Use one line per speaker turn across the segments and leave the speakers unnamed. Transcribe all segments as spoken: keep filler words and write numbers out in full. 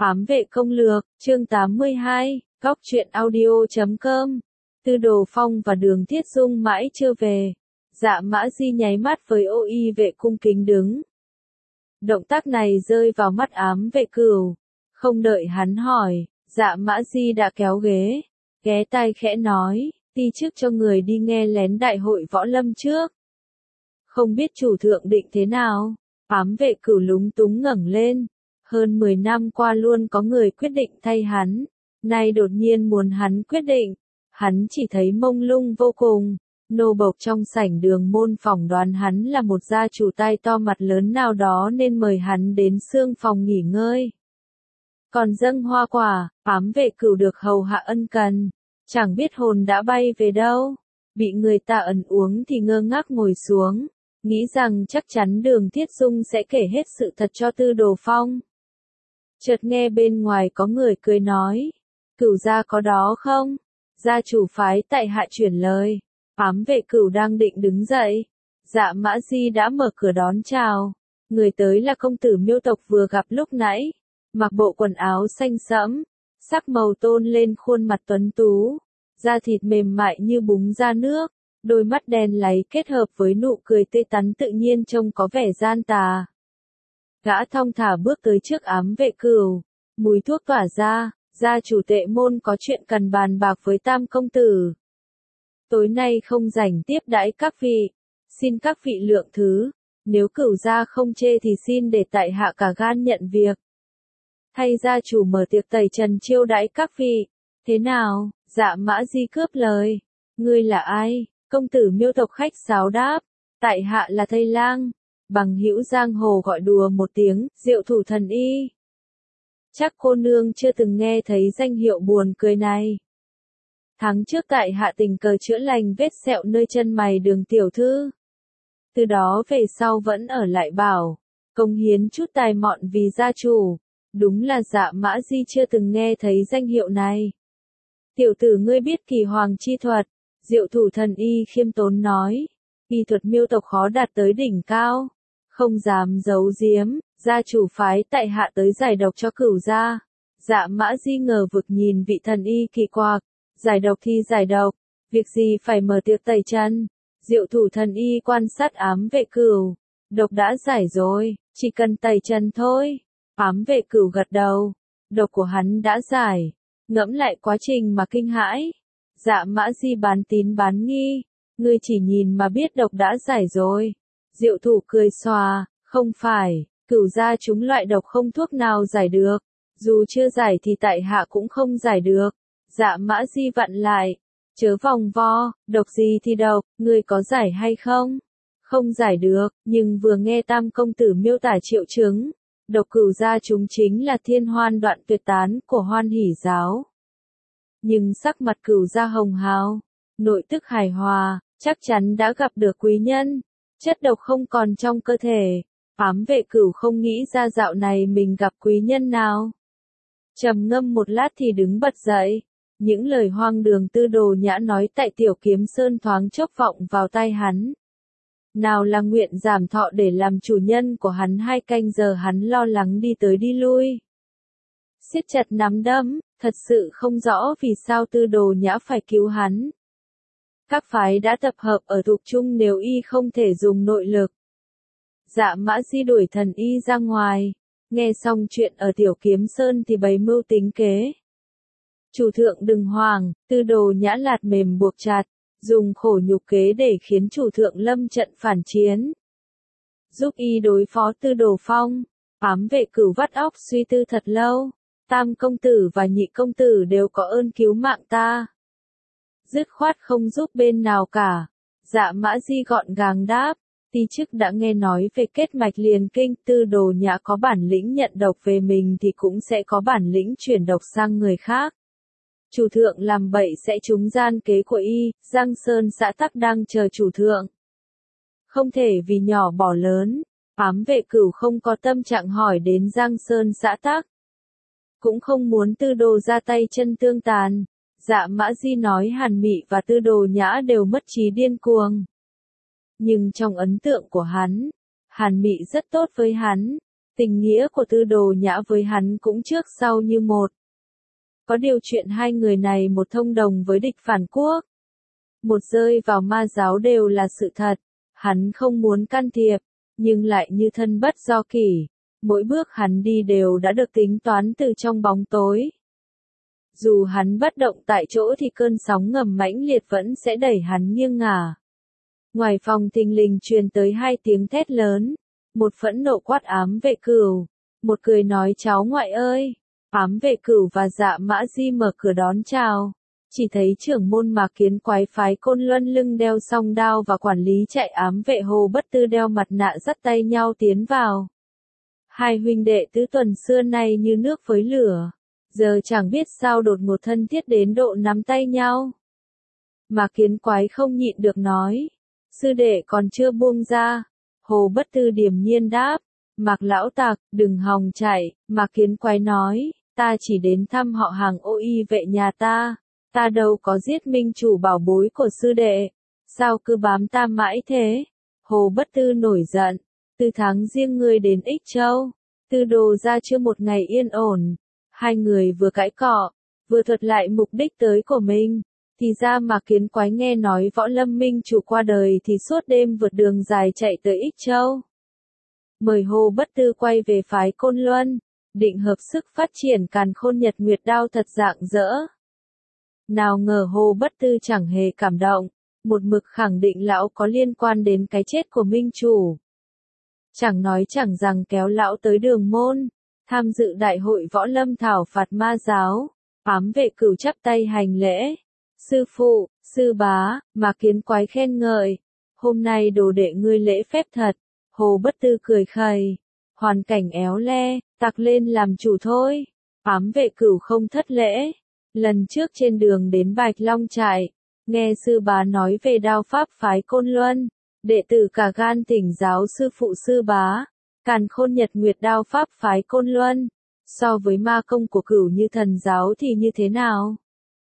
Ám vệ công lược, chương tám mươi hai, góc truyện audio chấm com. Tư Đồ Phong và Đường Thiết Dung mãi chưa về. Dạ Mã Di nháy mắt với Ô Y vệ cung kính đứng. Động tác này rơi vào mắt ám vệ cửu. Không đợi hắn hỏi, Dạ Mã Di đã kéo ghế, ghé tai khẽ nói, ti trước cho người đi nghe lén đại hội võ lâm trước. Không biết chủ thượng định thế nào? Ám vệ cửu lúng túng ngẩng lên. Hơn mười năm qua luôn có người quyết định thay hắn, nay đột nhiên muốn hắn quyết định, hắn chỉ thấy mông lung vô cùng. Nô bộc trong sảnh Đường Môn phỏng đoán hắn là một gia chủ tai to mặt lớn nào đó nên mời hắn đến xương phòng nghỉ ngơi. Còn dâng hoa quả, ám vệ cửu được hầu hạ ân cần, chẳng biết hồn đã bay về đâu, bị người ta ẩn uống thì ngơ ngác ngồi xuống, nghĩ rằng chắc chắn Đường Thiết Dung sẽ kể hết sự thật cho Tư Đồ Phong. Chợt nghe bên ngoài có người cười nói, cửu gia có đó không? Gia chủ phái tại hạ chuyển lời. Ám vệ cửu đang định đứng dậy, Dạ Mã Di đã mở cửa đón chào. Người tới là công tử Miêu tộc vừa gặp lúc nãy, mặc bộ quần áo xanh sẫm, sắc màu tôn lên khuôn mặt tuấn tú, da thịt mềm mại như búng ra nước, đôi mắt đen láy kết hợp với nụ cười tươi tắn tự nhiên trông có vẻ gian tà. Gã thong thả bước tới trước ám vệ cửu, mùi thuốc tỏa ra, gia chủ Tệ Môn có chuyện cần bàn bạc với Tam công tử. Tối nay không rảnh tiếp đãi các vị, xin các vị lượng thứ, nếu cửu gia không chê thì xin để tại hạ cả gan nhận việc. Thay gia chủ mở tiệc tẩy trần chiêu đãi các vị, thế nào? Dạ Mã Di cướp lời, ngươi là ai? Công tử Miêu tộc khách sáo đáp, tại hạ là Thây Lang. Bằng hữu giang hồ gọi đùa một tiếng, Diệu Thủ Thần Y. Chắc cô nương chưa từng nghe thấy danh hiệu buồn cười này. Tháng trước tại hạ tình cờ chữa lành vết sẹo nơi chân mày Đường tiểu thư. Từ đó về sau vẫn ở lại bảo, cống hiến chút tài mọn vì gia chủ. Đúng là Dạ Mã Di chưa từng nghe thấy danh hiệu này. Tiểu tử ngươi biết kỳ hoàng chi thuật, Diệu Thủ Thần Y khiêm tốn nói. Y thuật Miêu tộc khó đạt tới đỉnh cao. Không dám giấu giếm, gia chủ phái tại hạ tới giải độc cho cửu gia. Dạ Mã Di ngờ vực nhìn vị thần y kỳ quặc, giải độc thì giải độc, việc gì phải mở tiệc tẩy chân. Diệu Thủ Thần Y quan sát ám vệ cửu, độc đã giải rồi, chỉ cần tẩy chân thôi. Ám vệ cửu gật đầu, độc của hắn đã giải, ngẫm lại quá trình mà kinh hãi. Dạ Mã Di bán tín bán nghi, ngươi chỉ nhìn mà biết độc đã giải rồi. Diệu Thủ cười xòa, không phải, cửu gia chúng loại độc không thuốc nào giải được, dù chưa giải thì tại hạ cũng không giải được. Dạ Mã Di vặn lại, chớ vòng vo, độc gì thì độc, ngươi có giải hay không? Không giải được, nhưng vừa nghe Tam công tử miêu tả triệu chứng, độc cửu gia chúng chính là thiên hoan đoạn tuyệt tán của Hoan Hỷ giáo. Nhưng sắc mặt cửu gia hồng hào, nội tức hài hòa, chắc chắn đã gặp được quý nhân. Chất độc không còn trong cơ thể, ám vệ cửu không nghĩ ra dạo này mình gặp quý nhân nào. Trầm ngâm một lát thì đứng bật dậy, những lời hoang đường Tư Đồ Nhã nói tại Tiểu Kiếm Sơn thoáng chốc vọng vào tai hắn. Nào là nguyện giảm thọ để làm chủ nhân của hắn hai canh giờ hắn lo lắng đi tới đi lui. Siết chặt nắm đấm, thật sự không rõ vì sao Tư Đồ Nhã phải cứu hắn. Các phái đã tập hợp ở thuộc chung nếu y không thể dùng nội lực. Dạ Mã Di đuổi thần y ra ngoài, nghe xong chuyện ở Tiểu Kiếm Sơn thì bày mưu tính kế. Chủ thượng đừng hoảng, Tư Đồ Nhã lạt mềm buộc chặt, dùng khổ nhục kế để khiến chủ thượng lâm trận phản chiến. Giúp y đối phó Tư Đồ Phong, ám vệ cửu vắt óc suy tư thật lâu, Tam công tử và Nhị công tử đều có ơn cứu mạng ta. Dứt khoát không giúp bên nào cả. Dạ Mã Di gọn gàng đáp, ti chức đã nghe nói về kết mạch liền kinh, Tư Đồ Nhã có bản lĩnh nhận độc về mình thì cũng sẽ có bản lĩnh chuyển độc sang người khác. Chủ thượng làm bậy sẽ trúng gian kế của y, Giang Sơn xã tắc đang chờ chủ thượng. Không thể vì nhỏ bỏ lớn, ám vệ cửu không có tâm trạng hỏi đến Giang Sơn xã tắc. Cũng không muốn Tư Đồ ra tay chân tương tàn. Dạ Mã Di nói Hàn Mị và Tư Đồ Nhã đều mất trí điên cuồng. Nhưng trong ấn tượng của hắn, Hàn Mị rất tốt với hắn. Tình nghĩa của Tư Đồ Nhã với hắn cũng trước sau như một. Có điều chuyện hai người này một thông đồng với địch phản quốc, một rơi vào ma giáo đều là sự thật. Hắn không muốn can thiệp, nhưng lại như thân bất do kỷ. Mỗi bước hắn đi đều đã được tính toán từ trong bóng tối. Dù hắn bất động tại chỗ thì cơn sóng ngầm mãnh liệt vẫn sẽ đẩy hắn nghiêng ngả. Ngoài phòng thình lình truyền tới hai tiếng thét lớn. Một phẫn nộ quát Ám Vệ Cửu, một cười nói cháu ngoại ơi. Ám Vệ Cửu và Dạ Mã Di mở cửa đón chào. Chỉ thấy trưởng môn Mạc Kiến Quái phái Côn Luân lưng đeo song đao và quản lý chạy Ám Vệ Hồ Bất Tư đeo mặt nạ dắt tay nhau tiến vào. Hai huynh đệ tứ tuần xưa nay như nước với lửa, giờ chẳng biết sao đột ngột thân thiết đến độ nắm tay nhau. Mạc Kiến Quái không nhịn được nói, sư đệ còn chưa buông ra. Hồ Bất Tư điềm nhiên đáp, Mạc lão tặc, đừng hòng chạy. Mạc Kiến Quái nói, ta chỉ đến thăm họ hàng Ô Y Vệ nhà ta, ta đâu có giết minh chủ bảo bối của sư đệ, sao cứ bám ta mãi thế? Hồ Bất Tư nổi giận, từ tháng riêng ngươi đến Ích Châu, Tư Đồ ra chưa một ngày yên ổn. Hai người vừa cãi cọ, vừa thuật lại mục đích tới của mình. Thì ra Mạc Kiến Quái nghe nói Võ Lâm minh chủ qua đời thì suốt đêm vượt đường dài chạy tới Ích Châu. Mời Hồ Bất Tư quay về phái Côn Luân, định hợp sức phát triển Càn Khôn Nhật Nguyệt Đao thật rạng rỡ. Nào ngờ Hồ Bất Tư chẳng hề cảm động, một mực khẳng định lão có liên quan đến cái chết của minh chủ. Chẳng nói chẳng rằng kéo lão tới Đường Môn, tham dự đại hội Võ Lâm thảo phạt ma giáo. Ám Vệ Cửu chắp tay hành lễ. Sư phụ, sư bá, Mạc Kiến Quái khen ngợi. Hôm nay đồ đệ ngươi lễ phép thật. Hồ Bất Tư cười khẩy. Hoàn cảnh éo le, tặc lên làm chủ thôi. Ám Vệ Cửu không thất lễ. Lần trước trên đường đến Bạch Long trại, nghe sư bá nói về đao pháp phái Côn Luân, đệ tử cả gan thỉnh giáo sư phụ sư bá. Càn Khôn Nhật Nguyệt đao pháp phái Côn Luân, so với ma công của Cửu Như Thần giáo thì như thế nào?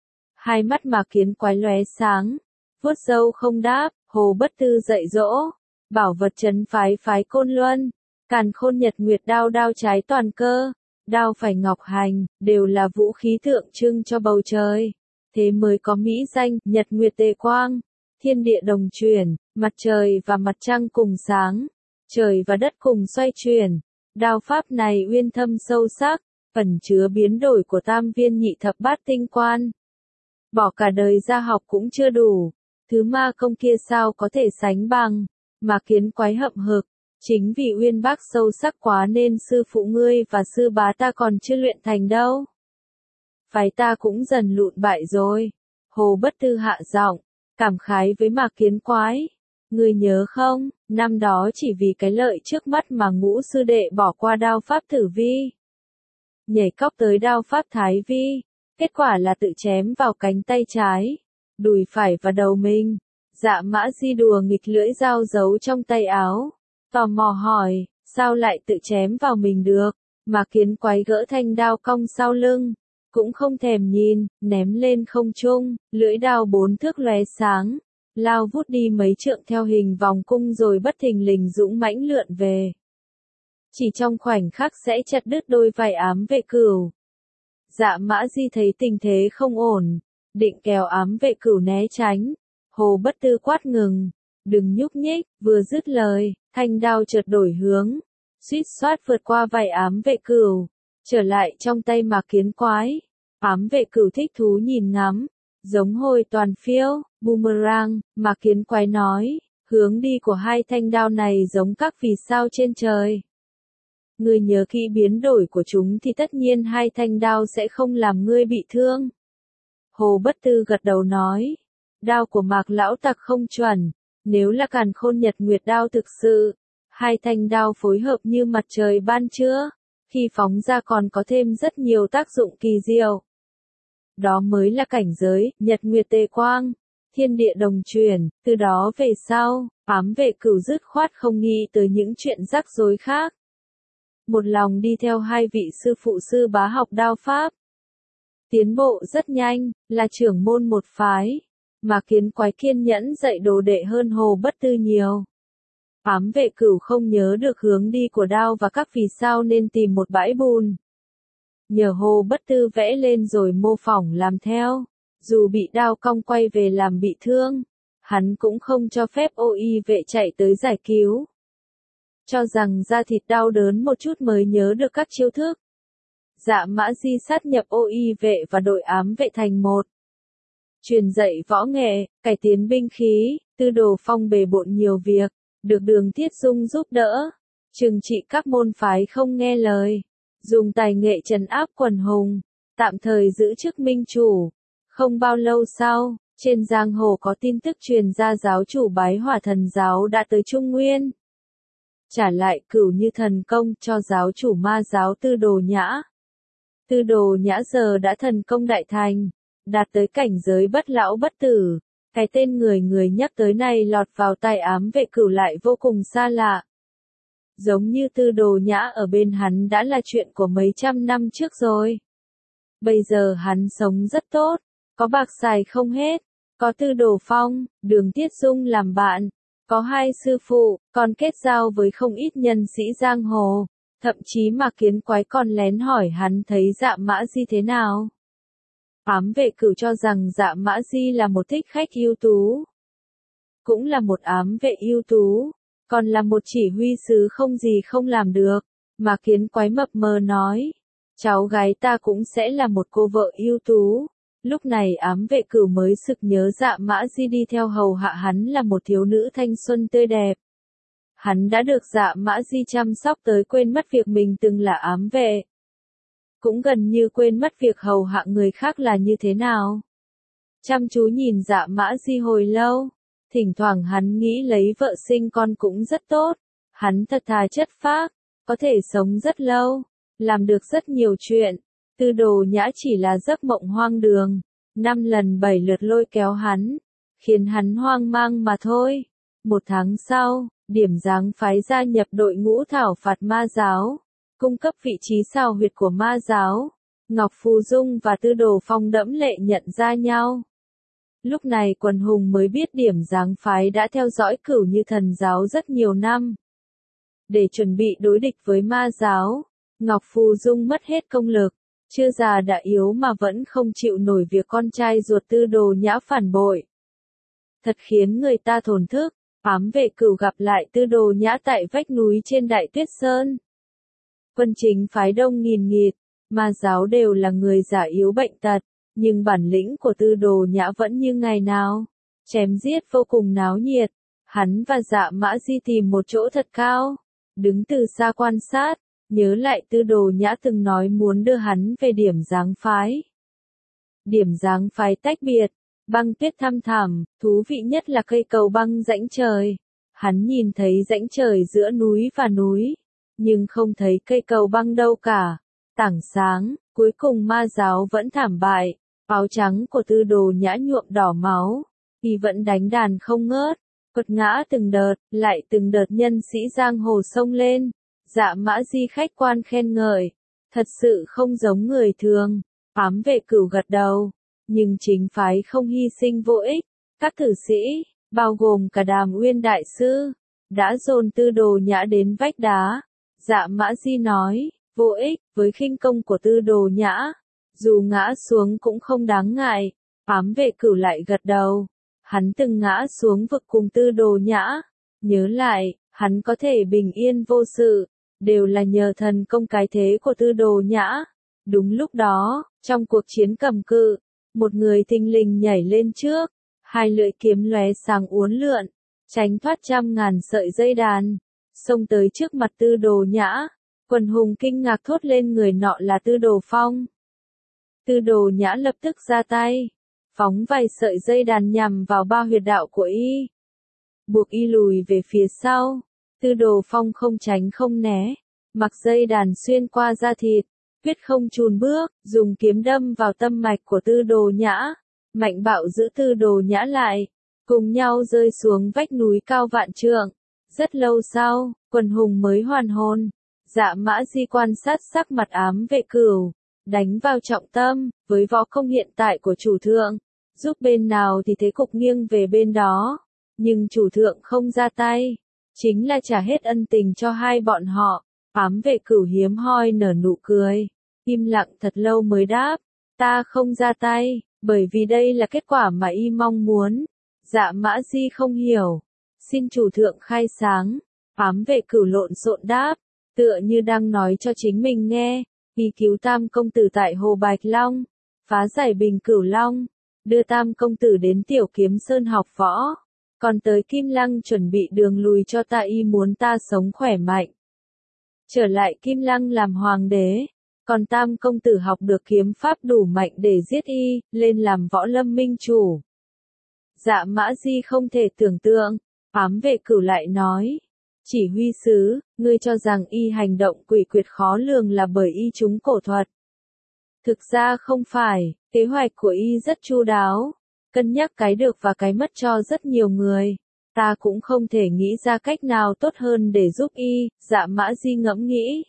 Hai mắt Mạc Kiến Quái lóe sáng, vuốt râu không đáp. Hồ Bất Tư dạy dỗ, bảo vật trấn phái phái Côn Luân, Càn Khôn Nhật Nguyệt đao đao trái toàn cơ, đao phải ngọc hành, đều là vũ khí tượng trưng cho bầu trời. Thế mới có mỹ danh Nhật Nguyệt Tề Quang, thiên địa đồng chuyển, mặt trời và mặt trăng cùng sáng, trời và đất cùng xoay chuyển. Đao pháp này uyên thâm sâu sắc, ẩn chứa biến đổi của tam viên nhị thập bát tinh quan. Bỏ cả đời ra học cũng chưa đủ, thứ ma công kia sao có thể sánh bằng. Mạc Kiến Quái hậm hực, chính vì uyên bác sâu sắc quá nên sư phụ ngươi và sư bá ta còn chưa luyện thành đâu. Phái ta cũng dần lụn bại rồi. Hồ Bất Tư hạ giọng, cảm khái với Mạc Kiến Quái. Ngươi nhớ không, năm đó chỉ vì cái lợi trước mắt mà Ngũ sư đệ bỏ qua đao pháp Tử Vi, nhảy cóc tới đao pháp Thái Vi, kết quả là tự chém vào cánh tay trái, đùi phải và đầu mình. Dạ Mã Di đùa nghịch lưỡi dao giấu trong tay áo, tò mò hỏi, sao lại tự chém vào mình được? Mạc Kiến Quái gỡ thanh đao cong sau lưng, cũng không thèm nhìn, ném lên không trung, lưỡi đao bốn thước lóe sáng, lao vút đi mấy trượng theo hình vòng cung rồi bất thình lình dũng mãnh lượn về. Chỉ trong khoảnh khắc sẽ chặt đứt đôi vai Ám Vệ Cửu. Dạ Mã Di thấy tình thế không ổn, định kéo Ám Vệ Cửu né tránh. Hồ Bất Tư quát ngừng, đừng nhúc nhích. Vừa dứt lời, thanh đao chợt đổi hướng, suýt xoát vượt qua vai Ám Vệ Cửu, trở lại trong tay Mạc Kiến Quái. Ám Vệ Cửu thích thú nhìn ngắm, giống hồi toàn phiêu, boomerang. Mạc Kiến Quái nói, hướng đi của hai thanh đao này giống các vì sao trên trời. Ngươi nhớ kỹ biến đổi của chúng thì tất nhiên hai thanh đao sẽ không làm ngươi bị thương. Hồ Bất Tư gật đầu nói, đao của Mạc lão tặc không chuẩn, nếu là Càn Khôn Nhật Nguyệt đao thực sự, hai thanh đao phối hợp như mặt trời ban trưa, khi phóng ra còn có thêm rất nhiều tác dụng kỳ diệu. Đó mới là cảnh giới Nhật Nguyệt Tề Quang, thiên địa đồng chuyển. Từ đó về sau, Ám Vệ Cửu dứt khoát không nghĩ tới những chuyện rắc rối khác, một lòng đi theo hai vị sư phụ sư bá học đao pháp. Tiến bộ rất nhanh, là trưởng môn một phái. Mạc Kiến Quái kiên nhẫn dạy đồ đệ hơn Hồ Bất Tư nhiều. Ám vệ cửu không nhớ được hướng đi của đao và các vì sao nên tìm một bãi bùn. Nhờ Hồ Bất Tư vẽ lên rồi mô phỏng làm theo. Dù bị đao cong quay về làm bị thương, hắn cũng không cho phép ô y vệ chạy tới giải cứu. Cho rằng da thịt đau đớn một chút mới nhớ được các chiêu thức. Dạ Mã Di sát nhập ô y vệ và đội ám vệ thành một. Truyền dạy võ nghệ, cải tiến binh khí, Tư Đồ Phong bề bộn nhiều việc, được Đường Thiết Dung giúp đỡ, trừng trị các môn phái không nghe lời, dùng tài nghệ trấn áp quần hùng, tạm thời giữ chức minh chủ. Không bao lâu sau, trên giang hồ có tin tức truyền ra giáo chủ Bái Hỏa Thần giáo đã tới Trung Nguyên. Trả lại Cửu Như thần công cho giáo chủ ma giáo Tư Đồ Nhã. Tư Đồ Nhã giờ đã thần công đại thành, đạt tới cảnh giới bất lão bất tử. Cái tên người người nhắc tới này lọt vào tai ám vệ Cửu lại vô cùng xa lạ. Giống như Tư Đồ Nhã ở bên hắn đã là chuyện của mấy trăm năm trước rồi. Bây giờ hắn sống rất tốt, có bạc xài không hết, có Tư Đồ Phong, Đường Thiết Dung làm bạn, có hai sư phụ, còn kết giao với không ít nhân sĩ giang hồ, thậm chí mà Kiến Quái còn lén hỏi hắn thấy Dạ Mã Di thế nào. Ám vệ Cửu cho rằng Dạ Mã Di là một thích khách ưu tú, cũng là một ám vệ ưu tú, còn là một chỉ huy sứ không gì không làm được, mà Kiến Quái mập mờ nói, cháu gái ta cũng sẽ là một cô vợ ưu tú. Lúc này ám vệ Cửu mới sực nhớ Dạ Mã Di đi theo hầu hạ hắn là một thiếu nữ thanh xuân tươi đẹp. Hắn đã được Dạ Mã Di chăm sóc tới quên mất việc mình từng là ám vệ. Cũng gần như quên mất việc hầu hạ người khác là như thế nào. Chăm chú nhìn Dạ Mã Di hồi lâu, thỉnh thoảng hắn nghĩ lấy vợ sinh con cũng rất tốt. Hắn thật thà chất phác, có thể sống rất lâu, làm được rất nhiều chuyện. Tư Đồ Nhã chỉ là giấc mộng hoang đường, năm lần bảy lượt lôi kéo hắn, khiến hắn hoang mang mà thôi. Một tháng sau, Điểm Giáng phái gia nhập đội ngũ thảo phạt ma giáo, cung cấp vị trí xào huyệt của ma giáo. Ngọc Phù Dung và Tư Đồ Phong đẫm lệ nhận ra nhau. Lúc này quần hùng mới biết Điểm Giáng phái đã theo dõi Cửu Như thần giáo rất nhiều năm. Để chuẩn bị đối địch với ma giáo, Ngọc Phù Dung mất hết công lực. Chưa già đã yếu mà vẫn không chịu nổi việc con trai ruột Tư Đồ Nhã phản bội. Thật khiến người ta thổn thức. Ám vệ Cửu gặp lại Tư Đồ Nhã tại vách núi trên Đại Tuyết Sơn. Quân chính phái đông nghìn nghịt, ma giáo đều là người già yếu bệnh tật, nhưng bản lĩnh của Tư Đồ Nhã vẫn như ngày nào. Chém giết vô cùng náo nhiệt. Hắn và Dạ Mã Di tìm một chỗ thật cao, đứng từ xa quan sát. Nhớ lại Tư Đồ Nhã từng nói muốn đưa hắn về Điểm Giáng phái. Điểm Giáng phái tách biệt, băng tuyết thăm thẳm, thú vị nhất là cây cầu băng rãnh trời. Hắn nhìn thấy rãnh trời giữa núi và núi, nhưng không thấy cây cầu băng đâu cả. Tảng sáng, cuối cùng ma giáo vẫn thảm bại, áo trắng của Tư Đồ Nhã nhuộm đỏ máu, y vẫn đánh đàn không ngớt, quật ngã từng đợt, lại từng đợt nhân sĩ giang hồ xông lên. Dạ Mã Di khách quan khen ngợi, thật sự không giống người thường. Ám vệ Cửu gật đầu, nhưng chính phái không hy sinh vô ích. Các tử sĩ, bao gồm cả Đàm Uyên đại sư, đã dồn Tư Đồ Nhã đến vách đá. Dạ Mã Di nói, vô ích, với khinh công của Tư Đồ Nhã, dù ngã xuống cũng không đáng ngại. Ám vệ Cửu lại gật đầu, hắn từng ngã xuống vực cùng Tư Đồ Nhã, nhớ lại, hắn có thể bình yên vô sự, đều là nhờ thần công cái thế của Tư Đồ Nhã. Đúng lúc đó, trong cuộc chiến cầm cự, một người thình lình nhảy lên trước, hai lưỡi kiếm lóe sáng uốn lượn, tránh thoát trăm ngàn sợi dây đàn, xông tới trước mặt Tư Đồ Nhã. Quần hùng kinh ngạc thốt lên người nọ là Tư Đồ Phong. Tư Đồ Nhã lập tức ra tay, phóng vài sợi dây đàn nhằm vào ba huyệt đạo của y, buộc y lùi về phía sau. Tư Đồ Phong không tránh không né, mặc dây đàn xuyên qua da thịt, quyết không chùn bước, dùng kiếm đâm vào tâm mạch của Tư Đồ Nhã, mạnh bạo giữ Tư Đồ Nhã lại, cùng nhau rơi xuống vách núi cao vạn trượng. Rất lâu sau, quần hùng mới hoàn hồn. Dạ Mã Di quan sát sắc mặt ám vệ Cửu, đánh vào trọng tâm, với võ công hiện tại của chủ thượng, giúp bên nào thì thế cục nghiêng về bên đó, nhưng chủ thượng không ra tay. chính là trả hết ân tình cho hai bọn họ. Ám vệ cửu hiếm hoi nở nụ cười, im lặng thật lâu mới đáp, ta không ra tay, bởi vì đây là kết quả mà y mong muốn. Dạ Mã Di không hiểu, xin chủ thượng khai sáng. Ám vệ cửu lộn xộn đáp, tựa như đang nói cho chính mình nghe, y cứu Tam công tử tại Hồ Bạch Long, phá giải Bình Cửu Long, đưa Tam công tử đến Tiểu Kiếm Sơn học võ, còn tới Kim Lăng chuẩn bị đường lùi cho ta, y muốn ta sống khỏe mạnh, trở lại Kim Lăng làm hoàng đế, còn Tam công tử học được kiếm pháp đủ mạnh để giết y, lên làm võ lâm minh chủ. Dạ Mã Di không thể tưởng tượng, ám vệ cửu lại nói, chỉ huy sứ, ngươi cho rằng y hành động quỷ quyệt khó lường là bởi y trúng cổ thuật. Thực ra không phải, kế hoạch của y rất chu đáo, cân nhắc cái được và cái mất cho rất nhiều người. Ta cũng không thể nghĩ ra cách nào tốt hơn để giúp y, Dạ Mã Di ngẫm nghĩ.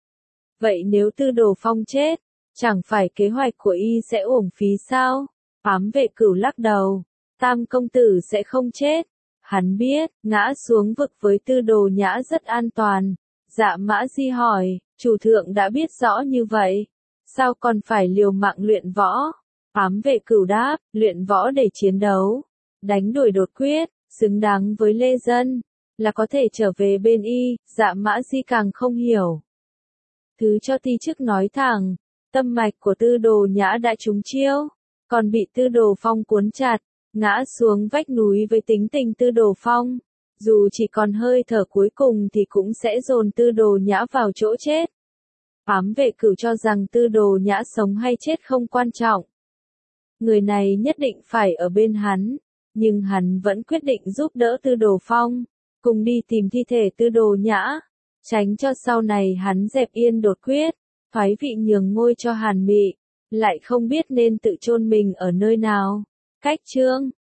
Vậy nếu Tư Đồ Phong chết, chẳng phải kế hoạch của y sẽ uổng phí sao? Ám vệ cửu lắc đầu, Tam công tử sẽ không chết. Hắn biết, ngã xuống vực với Tư Đồ Nhã rất an toàn. Dạ Mã Di hỏi, chủ thượng đã biết rõ như vậy, sao còn phải liều mạng luyện võ? Ám vệ cửu đáp, luyện võ để chiến đấu, đánh đuổi đột quyết, xứng đáng với lê dân, là có thể trở về bên y. Dạ Mã Di càng không hiểu. Thứ cho ti chức nói thẳng, tâm mạch của Tư Đồ Nhã đã trúng chiêu, còn bị Tư Đồ Phong cuốn chặt, ngã xuống vách núi với tính tình Tư Đồ Phong. Dù chỉ còn hơi thở cuối cùng thì cũng sẽ dồn Tư Đồ Nhã vào chỗ chết. Ám vệ cửu cho rằng Tư Đồ Nhã sống hay chết không quan trọng. Người này nhất định phải ở bên hắn, nhưng hắn vẫn quyết định giúp đỡ Tư Đồ Phong, cùng đi tìm thi thể Tư Đồ Nhã, tránh cho sau này hắn dẹp yên đột quyết, thoái vị nhường ngôi cho Hàn Mị, lại không biết nên tự chôn mình ở nơi nào. Cách chương